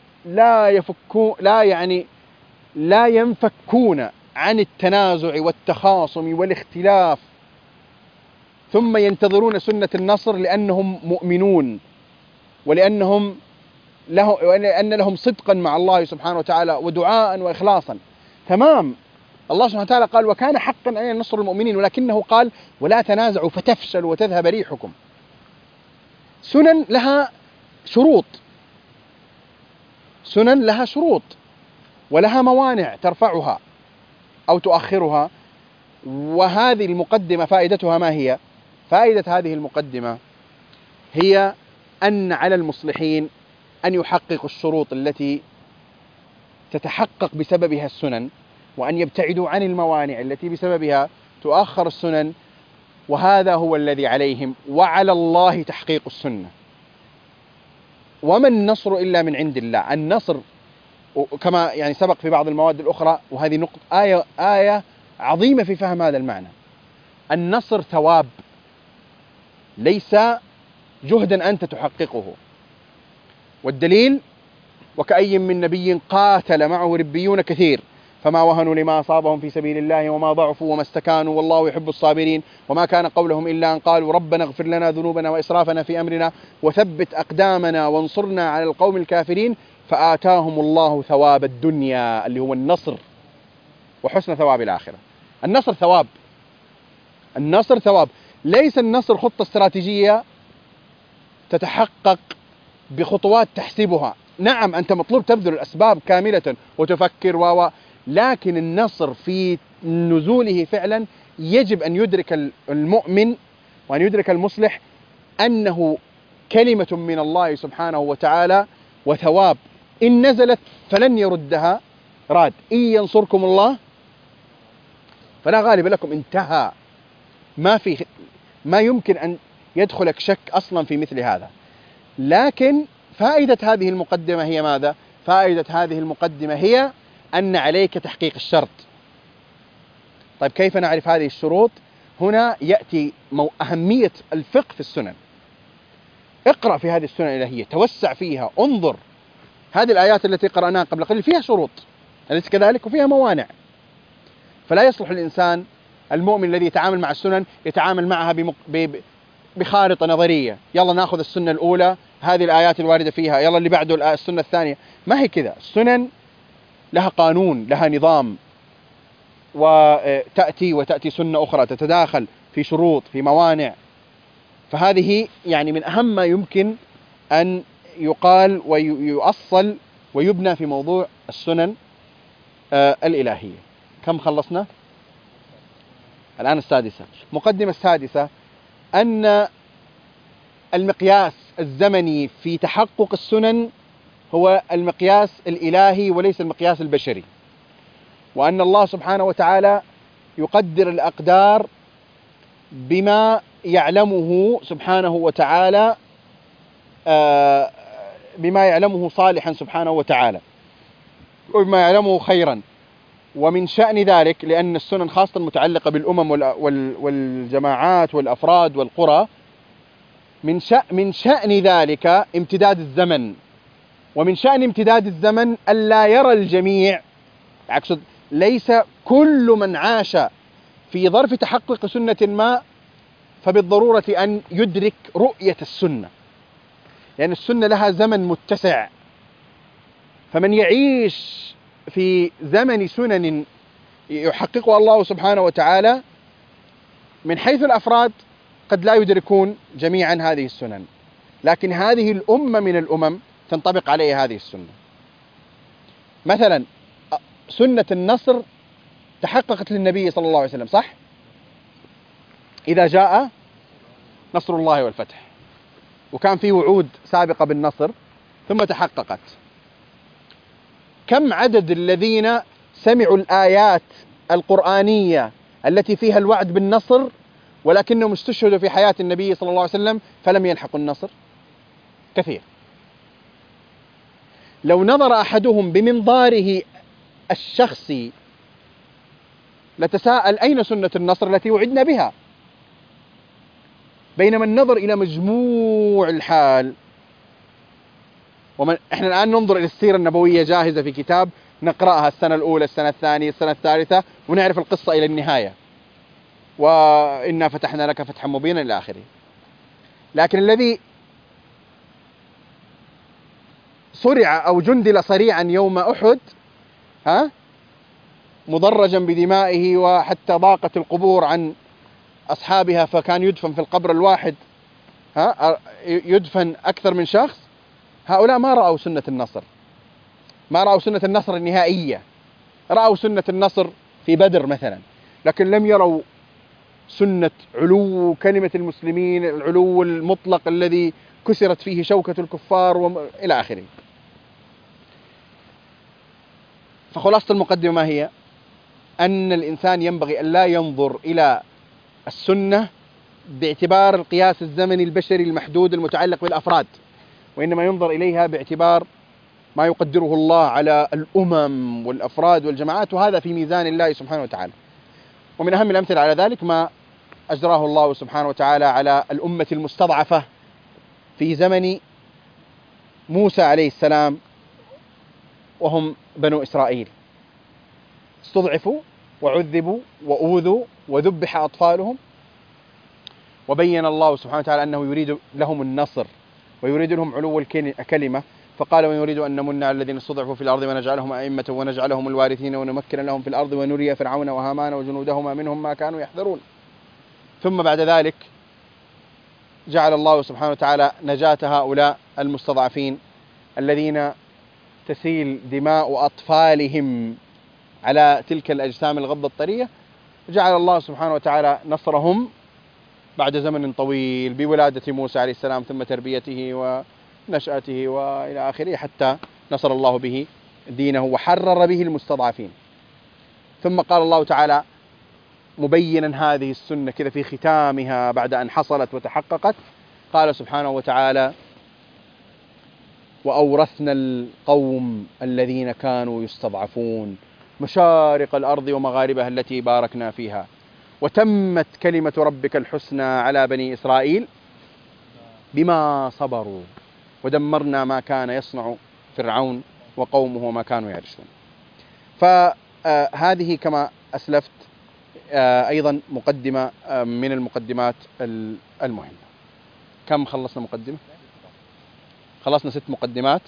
لا ينفكون عن التنازع والتخاصم والاختلاف، ثم ينتظرون سنة النصر لأنهم مؤمنون ولأن لهم صدقا مع الله سبحانه وتعالى ودعاء وإخلاصا. تمام، الله سبحانه وتعالى قال: وكان حقا علينا نصر المؤمنين، ولكنه قال: ولا تنازعوا فتفشلوا وتذهب ريحكم. سنن لها شروط ولها موانع ترفعها أو تؤخرها. وهذه المقدمة فائدتها ما هي؟ فائدة هذه المقدمة هي أن على المصلحين أن يحققوا الشروط التي تتحقق بسببها السنن، وأن يبتعدوا عن الموانع التي بسببها تؤخر السنن، وهذا هو الذي عليهم، وعلى الله تحقيق السنة. وما النصر إلا من عند الله. النصر كما يعني سبق في بعض المواد الأخرى، وهذه نقطة آية عظيمة في فهم هذا المعنى. النصر ثواب، ليس جهدا أنت تحققه. والدليل: وكأي من نبي قاتل معه ربيون كثير فما وهنوا لما أصابهم في سبيل الله وما ضعفوا وما استكانوا والله يحب الصابرين وما كان قولهم إلا أن قالوا ربنا اغفر لنا ذنوبنا وإسرافنا في أمرنا وثبت أقدامنا وانصرنا على القوم الكافرين فآتاهم الله ثواب الدنيا اللي هو النصر وحسن ثواب الآخرة. النصر ثواب، النصر ثواب، ليس النصر خطة استراتيجية تتحقق بخطوات تحسبها. نعم أنت مطلوب تبذل الأسباب كاملة وتفكر لكن النصر في نزوله فعلا يجب أن يدرك المؤمن وأن يدرك المصلح أنه كلمة من الله سبحانه وتعالى وثواب، إن نزلت فلن يردها راد، إن ينصركم الله فلا غالب لكم، انتهى. ما يمكن أن يدخلك شك أصلا في مثل هذا. لكن فائدة هذه المقدمة هي ماذا؟ فائدة هذه المقدمة هي أن عليك تحقيق الشرط. طيب كيف نعرف هذه الشروط؟ هنا يأتي أهمية الفقه في السنن. اقرأ في هذه السنن الإلهية، توسع فيها، انظر. هذه الآيات التي قرأناها قبل قليل فيها شروط، أليس كذلك؟ وفيها موانع. فلا يصلح الإنسان المؤمن الذي يتعامل مع السنن يتعامل معها بخارطة نظرية، يلا نأخذ السنة الأولى هذه الآيات الواردة فيها، يلا اللي بعده السنة الثانية. ما هي كذا. السنن لها قانون، لها نظام، وتأتي سنة أخرى تتداخل في شروط، في موانع. فهذه يعني من أهم ما يمكن أن يقال ويؤصل ويبنى في موضوع السنن الإلهية. كم خلصنا؟ الآن السادسة. مقدمة السادسة أن المقياس الزمني في تحقق السنن هو المقياس الإلهي وليس المقياس البشري، وأن الله سبحانه وتعالى يقدر الأقدار بما يعلمه سبحانه وتعالى، بما يعلمه صالحا سبحانه وتعالى وبما يعلمه خيرا. ومن شأن ذلك، لأن السنن خاصة متعلقة بالأمم والجماعات والأفراد والقرى، من شأن ذلك امتداد الزمن. ومن شأن امتداد الزمن ألا يرى الجميع، أقصد ليس كل من عاش في ظرف تحقق سنة ما فبالضرورة أن يدرك رؤية السنة، لأن السنة لها زمن متسع. فمن يعيش في زمن سنن يحققها الله سبحانه وتعالى من حيث الأفراد قد لا يدركون جميعا هذه السنن، لكن هذه الأمة من الأمم تنطبق عليها هذه السنة. مثلا سنة النصر تحققت للنبي صلى الله عليه وسلم، صح؟ إذا جاء نصر الله والفتح، وكان في وعود سابقة بالنصر ثم تحققت. كم عدد الذين سمعوا الآيات القرآنية التي فيها الوعد بالنصر ولكنهم استشهدوا في حياة النبي صلى الله عليه وسلم فلم يلحقوا النصر؟ كثير. لو نظر أحدهم بمنظاره الشخصي لتساءل أين سنة النصر التي وعدنا بها، بينما النظر إلى مجموع الحال. إحنا الآن ننظر إلى السيرة النبوية جاهزة في كتاب نقرأها السنة الأولى، السنة الثانية، السنة الثالثة، ونعرف القصة إلى النهاية، وإنا فتحنا لك فتحا مبينا إلى آخره. لكن الذي صرع أو جندل صريعا يوم أحد مضرجا بدمائه، وحتى ضاقت القبور عن أصحابها فكان يدفن في القبر الواحد يدفن أكثر من شخص، هؤلاء ما رأوا سنة النصر، ما رأوا سنة النصر النهائية. رأوا سنة النصر في بدر مثلا، لكن لم يروا سنة علو كلمة المسلمين، العلو المطلق الذي كسرت فيه شوكة الكفار إلى آخره. فخلاصة المقدمة ما هي؟ أن الإنسان ينبغي أن لا ينظر إلى السنة باعتبار القياس الزمني البشري المحدود المتعلق بالأفراد، وإنما ينظر إليها باعتبار ما يقدره الله على الأمم والأفراد والجماعات، وهذا في ميزان الله سبحانه وتعالى. ومن أهم الأمثلة على ذلك ما أجراه الله سبحانه وتعالى على الأمة المستضعفة في زمن موسى عليه السلام، وهم بنو إسرائيل. استضعفوا وعذبوا وأوذوا وذبح أطفالهم، وبين الله سبحانه وتعالى أنه يريد لهم النصر ويريد لهم علو الكلمة، فقال: ونريد أن نمن على الذين استضعفوا في الأرض ونجعلهم أئمة ونجعلهم الوارثين ونمكن لهم في الأرض ونري فرعون وهامان وجنودهما منهم ما كانوا يحذرون. ثم بعد ذلك جعل الله سبحانه وتعالى نجاة هؤلاء المستضعفين الذين تسيل دماء أطفالهم على تلك الأجسام الغضة الطرية، جعل الله سبحانه وتعالى نصرهم بعد زمن طويل بولادة موسى عليه السلام، ثم تربيته ونشأته وإلى آخره، حتى نصر الله به دينه وحرر به المستضعفين. ثم قال الله تعالى مبينا هذه السنة كذا في ختامها بعد أن حصلت وتحققت، قال سبحانه وتعالى: وأورثنا القوم الذين كانوا يستضعفون مشارق الأرض ومغاربها التي باركنا فيها وتمت كلمة ربك الحسنى على بني إسرائيل بما صبروا ودمرنا ما كان يصنع فرعون وقومه وما كانوا يعرشون. فهذه كما أسلفت أيضا مقدمة من المقدمات المهمة. كم خلصنا مقدمة؟ خلصنا 6 مقدمات.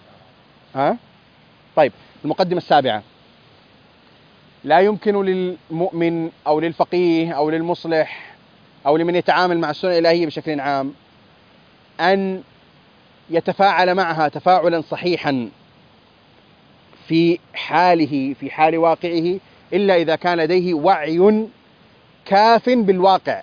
طيب، المقدمة السابعة: لا يمكن للمؤمن أو للفقيه أو للمصلح أو لمن يتعامل مع السنة الإلهية بشكل عام أن يتفاعل معها تفاعلا صحيحا في حاله، في حال واقعه، إلا إذا كان لديه وعي كاف بالواقع.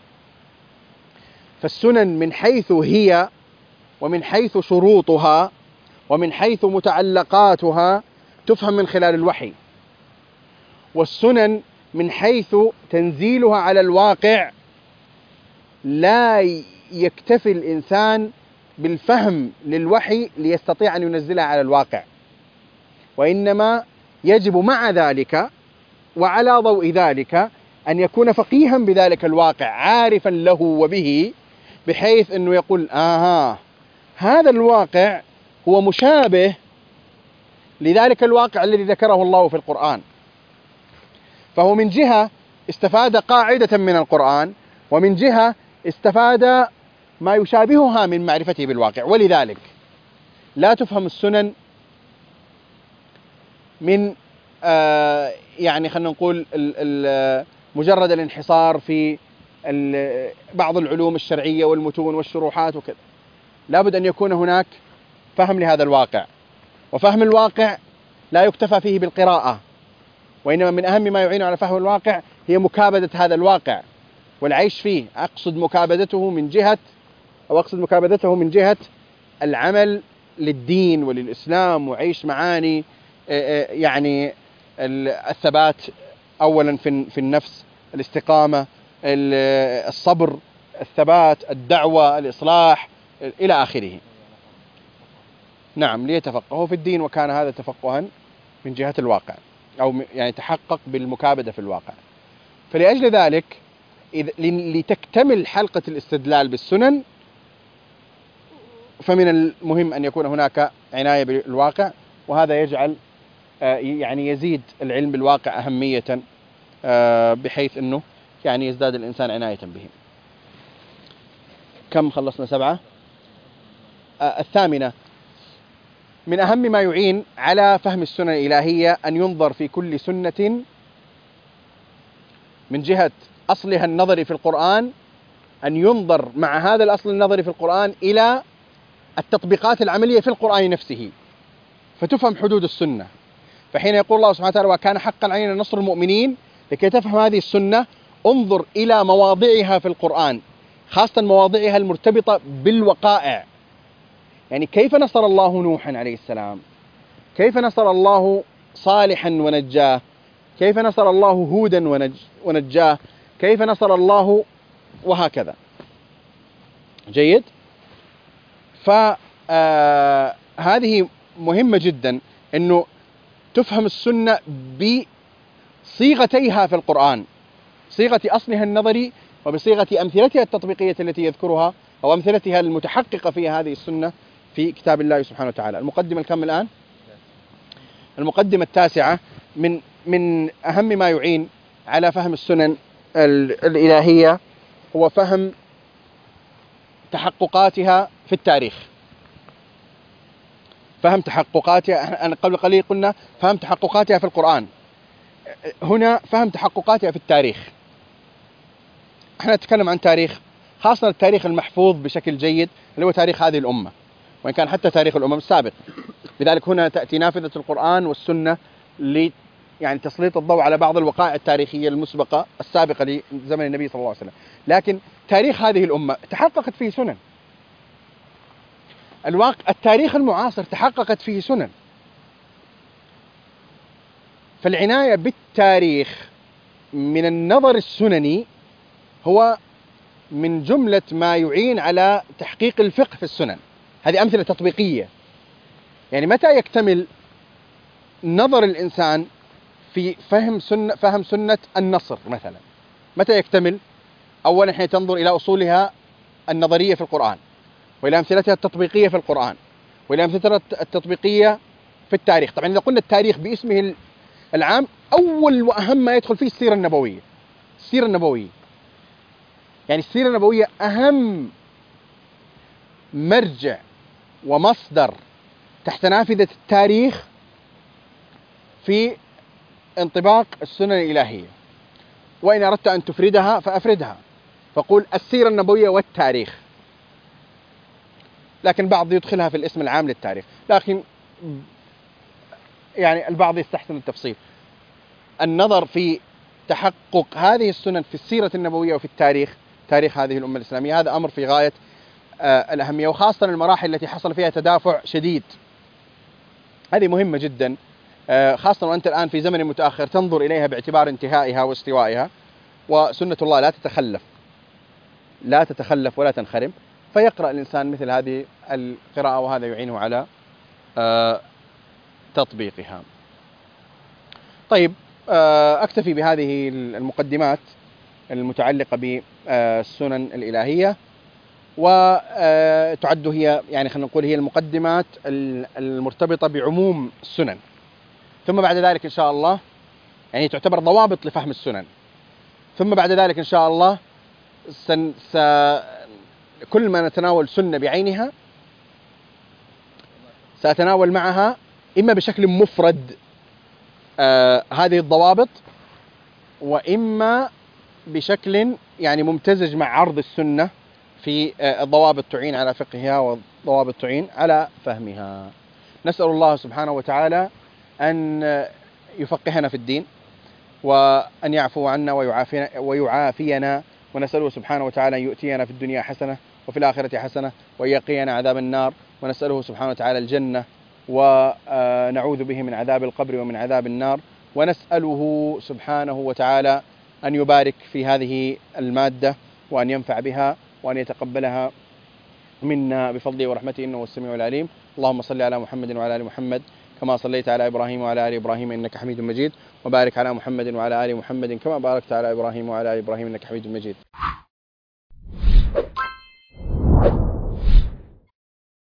فالسنن من حيث هي ومن حيث شروطها ومن حيث متعلقاتها تفهم من خلال الوحي، والسنن من حيث تنزيلها على الواقع لا يكتفي الإنسان بالفهم للوحي ليستطيع أن ينزلها على الواقع، وإنما يجب مع ذلك وعلى ضوء ذلك أن يكون فقيها بذلك الواقع، عارفا له وبه، بحيث أنه يقول: هذا الواقع هو مشابه لذلك الواقع الذي ذكره الله في القرآن. فهو من جهة استفاد قاعدة من القرآن، ومن جهة استفاد ما يشابهها من معرفته بالواقع. ولذلك لا تفهم السنن من يعني خلينا نقول مجرد الانحصار في بعض العلوم الشرعية والمتون والشروحات وكذا. لابد أن يكون هناك فهم لهذا الواقع، وفهم الواقع لا يكتفى فيه بالقراءة، وإنما من أهم ما يعين على فهم الواقع هي مكابدة هذا الواقع والعيش فيه. أقصد مكابدته من جهة العمل للدين وللإسلام، وعيش معاني يعني الثبات أولا في النفس، الاستقامة، الصبر، الثبات، الدعوة، الإصلاح إلى آخره. نعم، ليتفقهوا في الدين، وكان هذا تفقها من جهة الواقع، أو يعني تحقق بالمكابدة في الواقع. فلأجل ذلك لتكتمل حلقة الاستدلال بالسنن فمن المهم أن يكون هناك عناية بالواقع، وهذا يجعل يعني يزيد العلم بالواقع أهمية، بحيث أنه يعني يزداد الإنسان عناية به. كم خلصنا؟ 7. الثامنة: من أهم ما يعين على فهم السنن الإلهية أن ينظر في كل سنة من جهة أصلها النظري في القرآن، أن ينظر مع هذا الأصل النظري في القرآن إلى التطبيقات العملية في القرآن نفسه، فتفهم حدود السنة. فحين يقول الله سبحانه وتعالى: وكان حقا علينا نصر المؤمنين، لكي تفهم هذه السنة انظر إلى مواضعها في القرآن، خاصة مواضعها المرتبطة بالوقائع. يعني كيف نصر الله نوحا عليه السلام، كيف نصر الله صالحا ونجاه، كيف نصر الله هودا ونجاه، كيف نصر الله، وهكذا. جيد. فهذه مهمة جدا أنه تفهم السنة بصيغتيها في القرآن، صيغة أصلها النظري وبصيغة أمثلتها التطبيقية التي يذكرها، أو أمثلتها المتحققة في هذه السنة في كتاب الله سبحانه وتعالى. المقدمة الكم الآن؟ المقدمة التاسعة. من أهم ما يعين على فهم السنن الإلهية هو فهم تحققاتها في التاريخ. فهم تحققاتها، أنا قبل قليل قلنا فهم تحققاتها في القرآن، هنا فهم تحققاتها في التاريخ. احنا نتكلم عن تاريخ، خاصة التاريخ المحفوظ بشكل جيد اللي هو تاريخ هذه الأمة، وإن كان حتى تاريخ الأمم السابق. لذلك هنا تأتي نافذة القرآن والسنة يعني تسليط الضوء على بعض الوقائع التاريخية المسبقة السابقة لزمن النبي صلى الله عليه وسلم. لكن تاريخ هذه الأمة تحققت فيه سنن، التاريخ المعاصر تحققت فيه سنن. فالعناية بالتاريخ من النظر السنني هو من جملة ما يعين على تحقيق الفقه في السنن. هذه أمثلة تطبيقية. يعني متى يكتمل نظر الإنسان في فهم سنة النصر مثلا؟ متى يكتمل؟ أولا حين تنظر إلى أصولها النظرية في القرآن، وإلى أمثلتها التطبيقية في القرآن، وإلى أمثلتها التطبيقية في التاريخ. طبعا إذا قلنا التاريخ باسمه العام، أول وأهم ما يدخل فيه السيرة النبوية. السيرة النبوية يعني السيرة النبوية أهم مرجع ومصدر تحت نافذة التاريخ في انطباق السنن الإلهية. وإن أردت أن تفردها فأفردها، فقول السيرة النبوية والتاريخ، لكن بعض يدخلها في الاسم العام للتاريخ، لكن يعني البعض يستحسن التفصيل. النظر في تحقق هذه السنن في السيرة النبوية وفي التاريخ، تاريخ هذه الأمة الإسلامية، هذا أمر في غاية الأهمية، وخاصة المراحل التي حصل فيها تدافع شديد، هذه مهمة جدا، خاصة وأنت الآن في زمن متأخر تنظر إليها باعتبار انتهائها واستوائها. وسنة الله لا تتخلف ولا تنخرم، فيقرأ الإنسان مثل هذه القراءة، وهذا يعينه على تطبيقها. طيب، أكتفي بهذه المقدمات المتعلقة بالسنن الإلهية، وتعد هي يعني خلينا نقول هي المقدمات المرتبطة بعموم السنن. ثم بعد ذلك إن شاء الله يعني تعتبر ضوابط لفهم السنن. ثم بعد ذلك إن شاء الله كل ما نتناول سنة بعينها سأتناول معها إما بشكل مفرد هذه الضوابط، وإما بشكل يعني ممتزج مع عرض السنة في الضوابط تعين على فقهها والضوابط تعين على فهمها. نسأل الله سبحانه وتعالى أن يفقهنا في الدين، وأن يعفو عنا ويعافينا، ونسأله سبحانه وتعالى أن يؤتينا في الدنيا حسنة وفي الآخرة حسنة، وأن يقينا عذاب النار، ونسأله سبحانه وتعالى الجنة، ونعوذ به من عذاب القبر ومن عذاب النار، ونسأله سبحانه وتعالى أن يبارك في هذه المادة، وأن ينفع بها، وأن يتقبلها منا بفضله ورحمته، إنه هو السميع العليم. اللهم صل على محمد وعلى آل محمد كما صليت على إبراهيم وعلى آل إبراهيم إنك حميد مجيد، وبارك على محمد وعلى آل محمد كما باركت على إبراهيم وعلى آل إبراهيم إنك حميد مجيد.